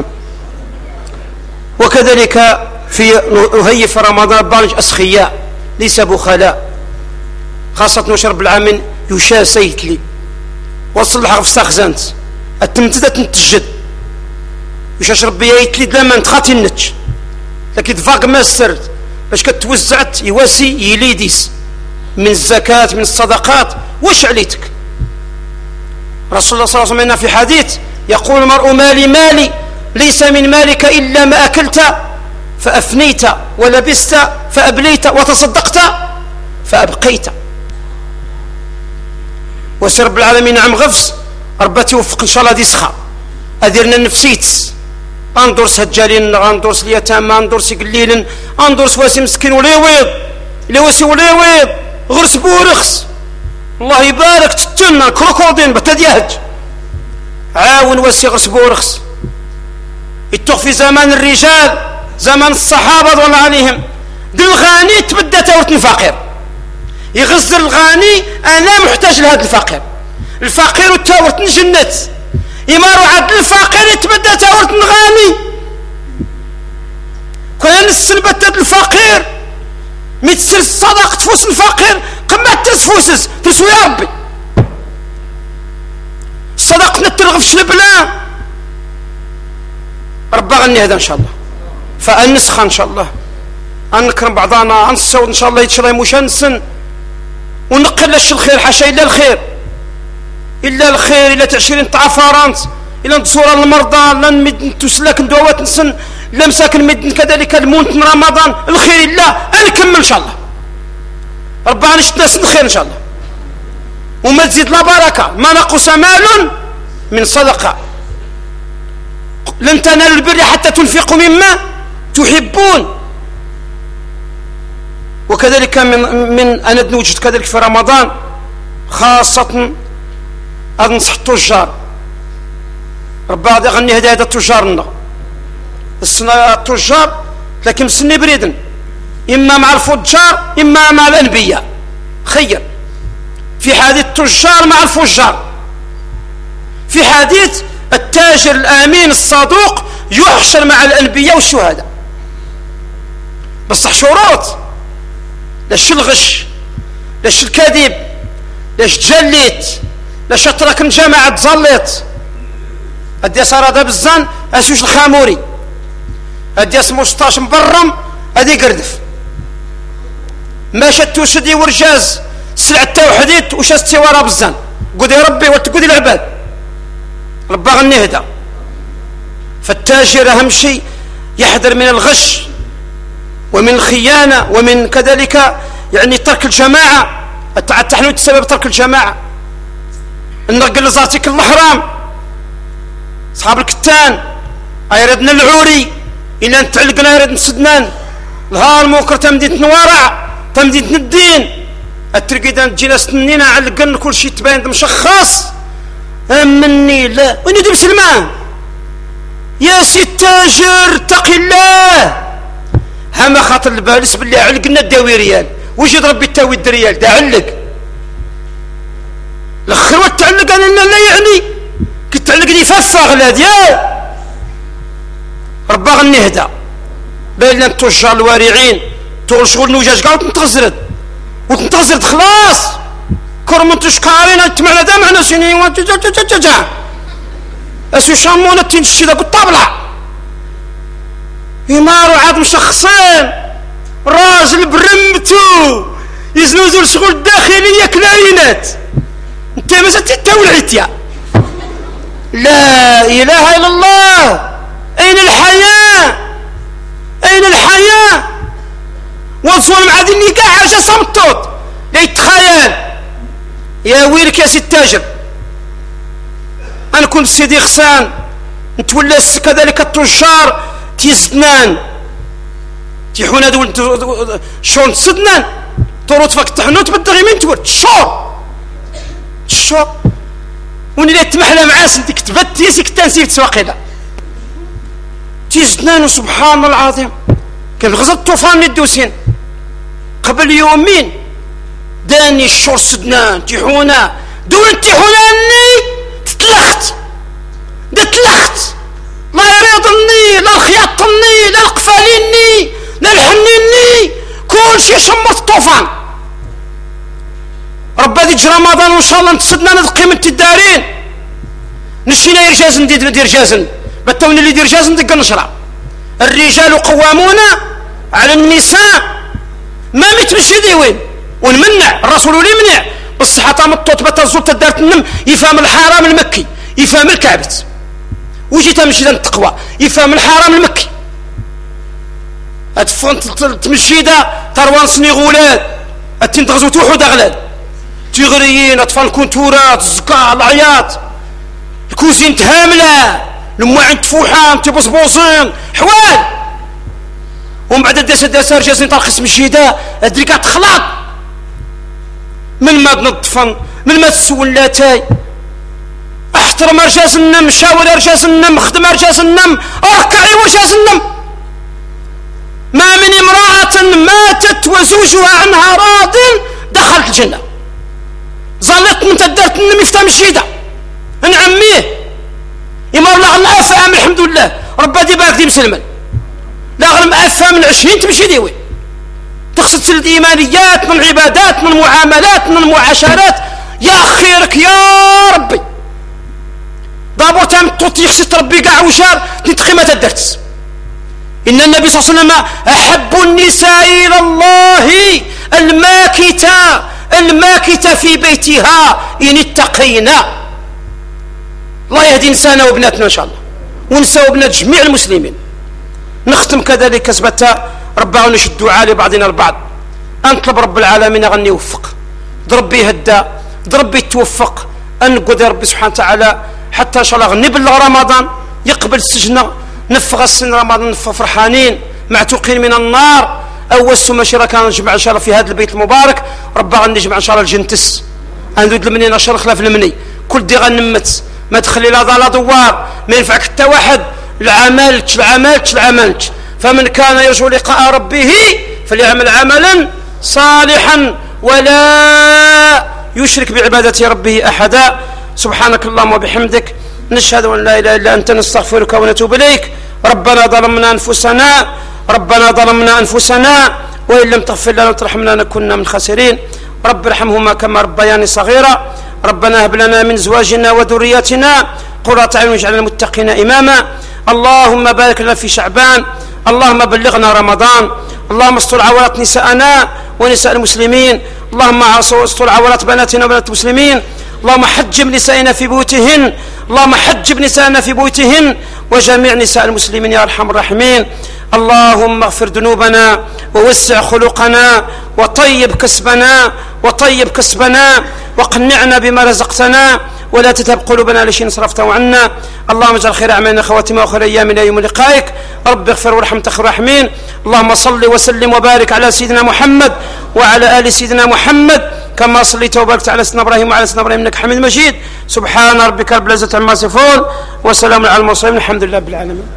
وكذلك في نهيف رمضان برنج أسخياء ليس بخلاء خاصة نشرب العامن يشا سيتلي وصل في استخزانت التمتدة تنتجد يشا شرب بيا يتلي لما نتخاتي النتش لكن فاق ما السرد باش كتوزعت يواسي يليديس من الزكاة من الصدقات. واش عليتك؟ رسول الله صلى الله عليه وسلم في حديث يقول المرء مالي مالي ليس من مالك إلا ما أكلت فأفنيت ولبست فأبليت وتصدقت فأبقيت. وسي رب العالمين عم غفز ربي توفق إن شاء الله دي سخا أديرنا نفسيت أندرس هجالين أندرس اليتامى أندرس قليلا أندرس واسي مسكين وليويض اللي واسي وليويض غرس بورخس الله يبارك تتنا كروكودين بتديهج عاون واسي غرس بورخس يتوخ في زمان الرجال زمان الصحابة رضوان الله عليهم دي الغاني تبدا تاورت الفقير يغزل الغاني أنا محتاج لهذا الفقير الفقير وتاورت نجنت يمارو عاد الفقير يتبدا تاورت الغاني كان السلبتات الفقير متسر الصدق تفوس الفقير قمة تسفوسس تسوي يا ربي صدقنا ترغف شلبنا ربا غني هذا ان شاء الله فأنسخ ان شاء الله أنكرم بعضنا أنصود ان شاء الله يتشري مشانسن ونقل لش الخير حاشا إلا الخير إلا الخير إلا تعشيرين تعفارانت إلا نتصور المرضى لا نمد تسلك ندوات نسن لا مساكن مد كذلك المونت من رمضان الخير إلا أنكمل إن شاء الله ربنا نشت ناس الخير إن شاء الله وما تزيد لا بركة ما نقص مال من صدقة لن تنالوا البر حتى تنفقوا مما تحبون. وكذلك من من أنا نوجد كذلك في رمضان خاصة أنصح التجار ربي غادي يغني هدايا التجار لنا السنة التجار لكن مسني بريدن إما مع الفجار إما مع الأنبياء خير. في حديث التجار مع الفجار في حديث التاجر الآمين الصادوق يحشر مع الأنبياء والشهداء بصح شروط لاش الغش لاش الكذب لاش تجليت لاش ترك جماعة تزليت ادي صار هذا بالزان اسوش الخاموري ادي اسمو ستاش مبرم ادي قردف ما شتو سدي ورجاز سلع التوحيد وش استوارا بالزان قد يا ربي وتقود العباد ربا غني هدا. فالتاجر اهم شيء يحذر من الغش ومن الخيانة ومن كذلك يعني ترك الجماعة التحنوت السبب ترك الجماعة النقل زارتك الحرام أصحاب الكتان أيردنا العوري إلا نتعلقنا يرد نسدنان الهار الموكر تمدينة نوارع تمدينة الدين الترقيدان تجينا سنينا علقنا كل شيء تبين مشخص أمني لا وين سلمان يا سي التاجر اتق الله هما خاطر البالس بالله علقنا الداوي ريال وجد ربي التاوي الدريال دا علق الاخر والتعلق انا لا يعني كنت تعلقني ففا غلاد يا ربا غني هدا بين التجار الوارعين تغل شغل نوجاج قاعد تنتظرد وتنتظرد خلاص كرم تشكارين تمعنا دا معنا سنين وتجا اسو شامونا تنشي ذاك الطابلة يمارو عاد مشخصين راجل برمتو يزنوزو الشغل الداخلية كلاينات انت مازال تتولعت يا لا اله الا الله. اين الحياة اين الحياة وصول معادني كاع حاجة صمتوت لا يتخيل يا ويلك يا سي التاجر. انا كنت سيدي خسان نتولى كذلك التجار تيزدنان تيحونا دول شون تسدنان طروط فاك تحنوت بالدغي من تور تشور تشور وني لا تمحلى معاس ديك تبت يسيك تنسيف تسواقيلا تيزدنان سبحان الله العظيم كان غزا الطوفان الدوسين قبل يومين داني الشور سدنان تيحونا دول تيحوناني تتلخت دا تلخت لا يريضني لا الخياطني لا القفاليني لا الحنيني كل شيء شمرت الطوفان. ربا ديج رمضان وان شاء الله نتسدنا ندقي من الدارين نشينا يرجازن دير دير جازن بتوني اللي دير جازن دق نشرة الرجال قوامون على النساء. ما متمشي دي وين ونمنع الرسول اللي يمنع بصح تمطط بتزوت دارت النم يفهم الحرام المكي يفهم الكعبة وجي تمشي للتقوى يفهم الحرام المكي اتفون تمشي دا تروان سني غولاد اتنتغزو توحو دغلاد تيغريين اطفال كونتورات الزكاة العياط الكوزين تهاملة المواعين تفوحان تبصبوصين حوال ومن بعد الدسة دسة رجازين ترخص مشيدا ادريكا تخلط من ما تنظفن من ما تسول لاتاي احترم رجاز النم شاور رجاز النم خدم رجاز النم اركعي ورجاز النم. ما من امرأة ماتت وزوجها عنها راض دخلت الجنة ظلت من تدرت النم يفتح مشيدا نعميه يمر لها الله افهم الحمد لله ربا دي باك دي مسلمن لا غير مأفهم من عشرين تمشي ديوي تقصد سلد ايمانيات من عبادات من معاملات من معاشرات يا خيرك يا ربي دابو تام توتي يخص ربي كاع وشار تنتقي ما تدرت. ان النبي صلى الله عليه وسلم احب النساء الى الله الماكتة الماكتة في بيتها ان اتقينا. الله يهدي نسانا وبناتنا ان شاء الله ونساء وبنات جميع المسلمين. نختم كذلك كسبت ربنا نشد الدعاء لبعضنا البعض انطلب رب العالمين غني يوفق ضربي يهدى ضربي يتوفق انقذ ربي سبحانه وتعالى حتى ان شاء الله نبلغ رمضان يقبل السجن نفغ السن رمضان نفغ فرحانين معتوقين من النار. اول سما شي راه كنجمع ان شاء الله في هذا البيت المبارك ربا غنجمع ان شاء الله الجنتس غندود المني نشر خلاف المني كل دي غنمت ما تخلي لا لا دوار ما ينفعك حتى واحد العملت العملت العملت. فمن كان يرجو لقاء ربه فليعمل عملا صالحا ولا يشرك بعبادة ربه أحدا. سبحانك اللهم وبحمدك نشهد أن لا إله إلا أنت نستغفرك ونتوب إليك. ربنا ظلمنا أنفسنا ربنا ظلمنا أنفسنا وإن لم تغفر لنا وترحمنا لنكن من الخاسرين. رب ارحمهما كما ربياني صغيرا. ربنا هب لنا من زواجنا وذرياتنا قرة أعين واجعلنا المتقين إماما. اللهم بارك لنا في شعبان اللهم بلغنا رمضان. اللهم استر عورات نساءنا ونساء المسلمين. اللهم استر عورات بناتنا وبنات المسلمين. اللهم حجب نسائنا في بيوتهن اللهم حجب نسائنا في بيوتهن وجميع نساء المسلمين يا ارحم الراحمين. اللهم اغفر ذنوبنا ووسع خلقنا وطيب كسبنا وطيب كسبنا وقنعنا بما رزقتنا ولا تتب قلوبنا لشيء صرفته عنا. اللهم اجعل خير اعمالنا خواتمها وخير ايامنا يوم لقائك. رب اغفر وارحم خير الراحمين. اللهم صل وسلم وبارك على سيدنا محمد وعلى ال سيدنا محمد كما صليت وباركت على سيدنا ابراهيم وعلى سيدنا ابراهيم انك حميد مجيد. سبحان ربك رب العزة عما يصفون وسلام على المرسلين الحمد لله رب العالمين.